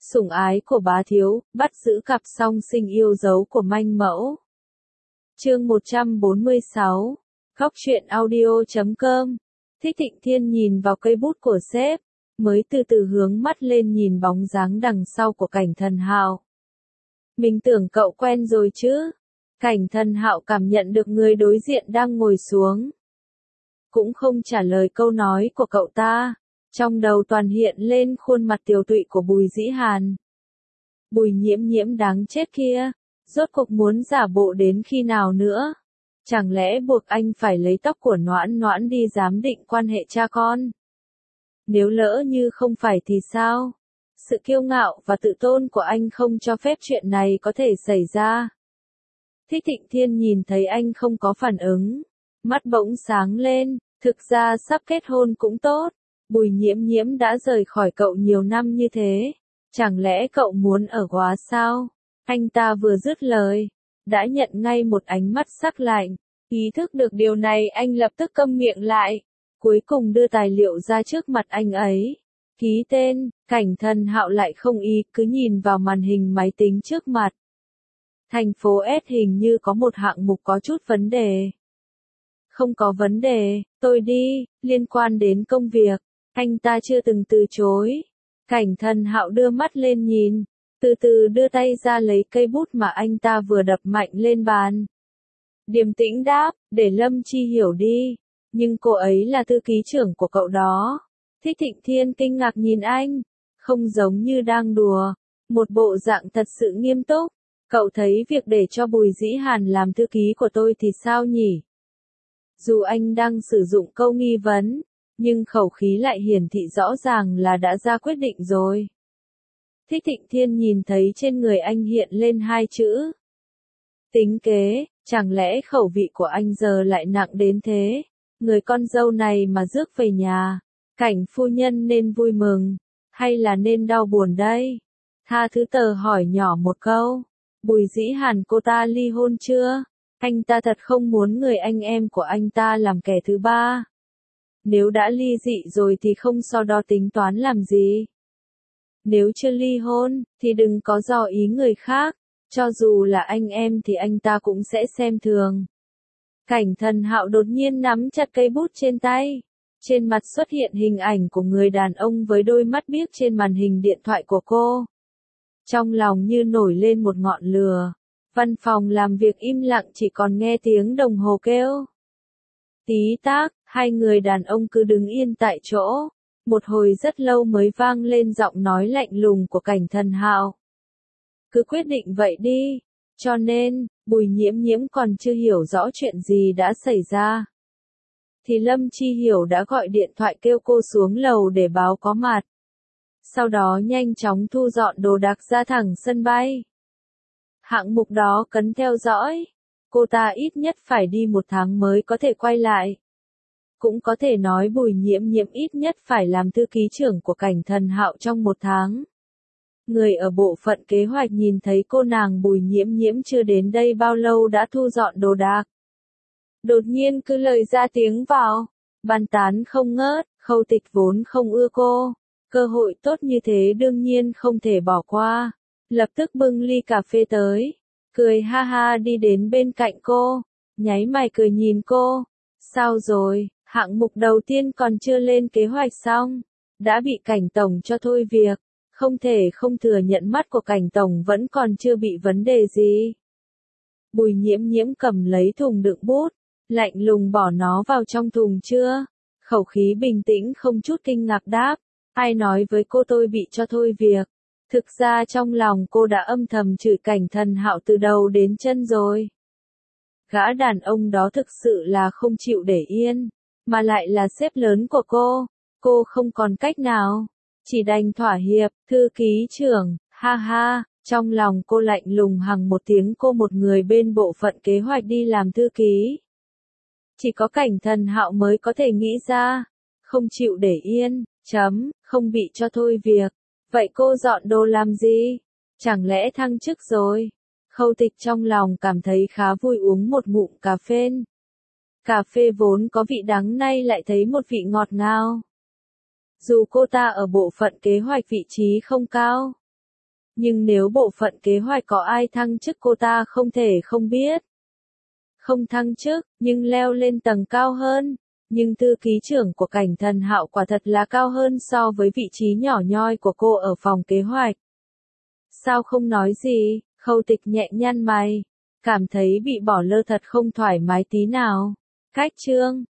Sủng ái của bá thiếu, bắt giữ cặp song sinh yêu dấu của manh mẫu. Chương 146. Góc truyện audio.com. Thích Thịnh Thiên nhìn vào cây bút của sếp, mới từ từ hướng mắt lên nhìn bóng dáng đằng sau của Cảnh Thần Hạo. Mình tưởng cậu quen rồi chứ? Cảnh Thần Hạo cảm nhận được người đối diện đang ngồi xuống, cũng không trả lời câu nói của cậu ta. Trong đầu toàn hiện lên khuôn mặt tiều tụy của Bùi Dĩ Hàn. Bùi Nhiễm Nhiễm đáng chết kia, rốt cuộc muốn giả bộ đến khi nào nữa? Chẳng lẽ buộc anh phải lấy tóc của Noãn Noãn đi giám định quan hệ cha con? Nếu lỡ như không phải thì sao? Sự kiêu ngạo và tự tôn của anh không cho phép chuyện này có thể xảy ra. Thích Thịnh Thiên nhìn thấy anh không có phản ứng, mắt bỗng sáng lên, thực ra sắp kết hôn cũng tốt. Bùi Nhiễm Nhiễm đã rời khỏi cậu nhiều năm như thế, chẳng lẽ cậu muốn ở quá sao? Anh ta vừa dứt lời, đã nhận ngay một ánh mắt sắc lạnh. Ý thức được điều này, anh lập tức câm miệng lại, cuối cùng đưa tài liệu ra trước mặt anh ấy. Ký tên. Cảnh Thần Hạo lại không ý, cứ nhìn vào màn hình máy tính trước mặt. Thành phố S hình như có một hạng mục có chút vấn đề. Không có vấn đề, tôi đi, liên quan đến công việc. Anh ta chưa từng từ chối. Cảnh Thần Hạo đưa mắt lên nhìn, từ từ đưa tay ra lấy cây bút mà anh ta vừa đập mạnh lên bàn. Điềm tĩnh đáp, để Lâm Chi Hiểu đi. Nhưng cô ấy là thư ký trưởng của cậu đó. Thích Thịnh Thiên kinh ngạc nhìn anh, không giống như đang đùa, một bộ dạng thật sự nghiêm túc. Cậu thấy việc để cho Bùi Dĩ Hàn làm thư ký của tôi thì sao nhỉ? Dù anh đang sử dụng câu nghi vấn, nhưng khẩu khí lại hiển thị rõ ràng là đã ra quyết định rồi. Thích Thịnh Thiên nhìn thấy trên người anh hiện lên hai chữ. Tính kế, chẳng lẽ khẩu vị của anh giờ lại nặng đến thế? Người con dâu này mà rước về nhà, Cảnh phu nhân nên vui mừng, hay là nên đau buồn đây? Tha thứ tờ hỏi nhỏ một câu, Bùi Dĩ Hàn cô ta ly hôn chưa? Anh ta thật không muốn người anh em của anh ta làm kẻ thứ ba. Nếu đã ly dị rồi thì không so đo tính toán làm gì. Nếu chưa ly hôn, thì đừng có dò ý người khác, cho dù là anh em thì anh ta cũng sẽ xem thường. Cảnh Thần Hạo đột nhiên nắm chặt cây bút trên tay. Trên mặt xuất hiện hình ảnh của người đàn ông với đôi mắt biếc trên màn hình điện thoại của cô. Trong lòng như nổi lên một ngọn lửa. Văn phòng làm việc im lặng, chỉ còn nghe tiếng đồng hồ kêu. Tí tắc, hai người đàn ông cứ đứng yên tại chỗ. Một hồi rất lâu mới vang lên giọng nói lạnh lùng của Cảnh Thần Hạo. Cứ quyết định vậy đi. Cho nên, Bùi Nhiễm Nhiễm còn chưa hiểu rõ chuyện gì đã xảy ra, thì Lâm Chi Hiểu đã gọi điện thoại kêu cô xuống lầu để báo có mặt. Sau đó nhanh chóng thu dọn đồ đạc ra thẳng sân bay. Hạng mục đó cần theo dõi. Cô ta ít nhất phải đi 1 tháng mới có thể quay lại. Cũng có thể nói Bùi Nhiễm Nhiễm ít nhất phải làm thư ký trưởng của Cảnh Thần Hạo trong 1 tháng. Người ở bộ phận kế hoạch nhìn thấy cô nàng Bùi Nhiễm Nhiễm chưa đến đây bao lâu đã thu dọn đồ đạc. Đột nhiên cứ lời ra tiếng vào, bàn tán không ngớt. Khâu Tịch vốn không ưa cô, cơ hội tốt như thế đương nhiên không thể bỏ qua. Lập tức bưng ly cà phê tới, cười ha ha đi đến bên cạnh cô, nháy mày cười nhìn cô. Sao rồi, hạng mục đầu tiên còn chưa lên kế hoạch xong, đã bị Cảnh tổng cho thôi việc. Không thể không thừa nhận mắt của Cảnh tổng vẫn còn chưa bị vấn đề gì. Bùi Nhiễm Nhiễm cầm lấy thùng đựng bút, lạnh lùng bỏ nó vào trong thùng chưa? Khẩu khí bình tĩnh không chút kinh ngạc đáp. Ai nói với cô tôi bị cho thôi việc? Thực ra trong lòng cô đã âm thầm chửi Cảnh Thần Hạo từ đầu đến chân rồi. Gã đàn ông đó thực sự là không chịu để yên, mà lại là sếp lớn của cô. Cô không còn cách nào, chỉ đành thỏa hiệp. Thư ký trưởng, ha ha. Trong lòng cô lạnh lùng hằng một tiếng, cô một người bên bộ phận kế hoạch đi làm thư ký. Chỉ có Cảnh Thần Hạo mới có thể nghĩ ra, không chịu để yên, không bị cho thôi việc. Vậy cô dọn đồ làm gì? Chẳng lẽ thăng chức rồi? Khâu Tịch trong lòng cảm thấy khá vui, uống một ngụm cà phê. Cà phê vốn có vị đắng nay lại thấy một vị ngọt ngào. Dù cô ta ở bộ phận kế hoạch vị trí không cao, Nhưng nếu bộ phận kế hoạch có ai thăng chức cô ta không thể không biết. Không thăng chức, nhưng leo lên tầng cao hơn. Nhưng thư ký trưởng của Cảnh Thần Hạo quả thật là cao hơn so với vị trí nhỏ nhoi của cô ở phòng kế hoạch. Sao không nói gì? Khâu Tịch nhẹ nhăn mày. Cảm thấy bị bỏ lơ thật không thoải mái tí nào. Cách chương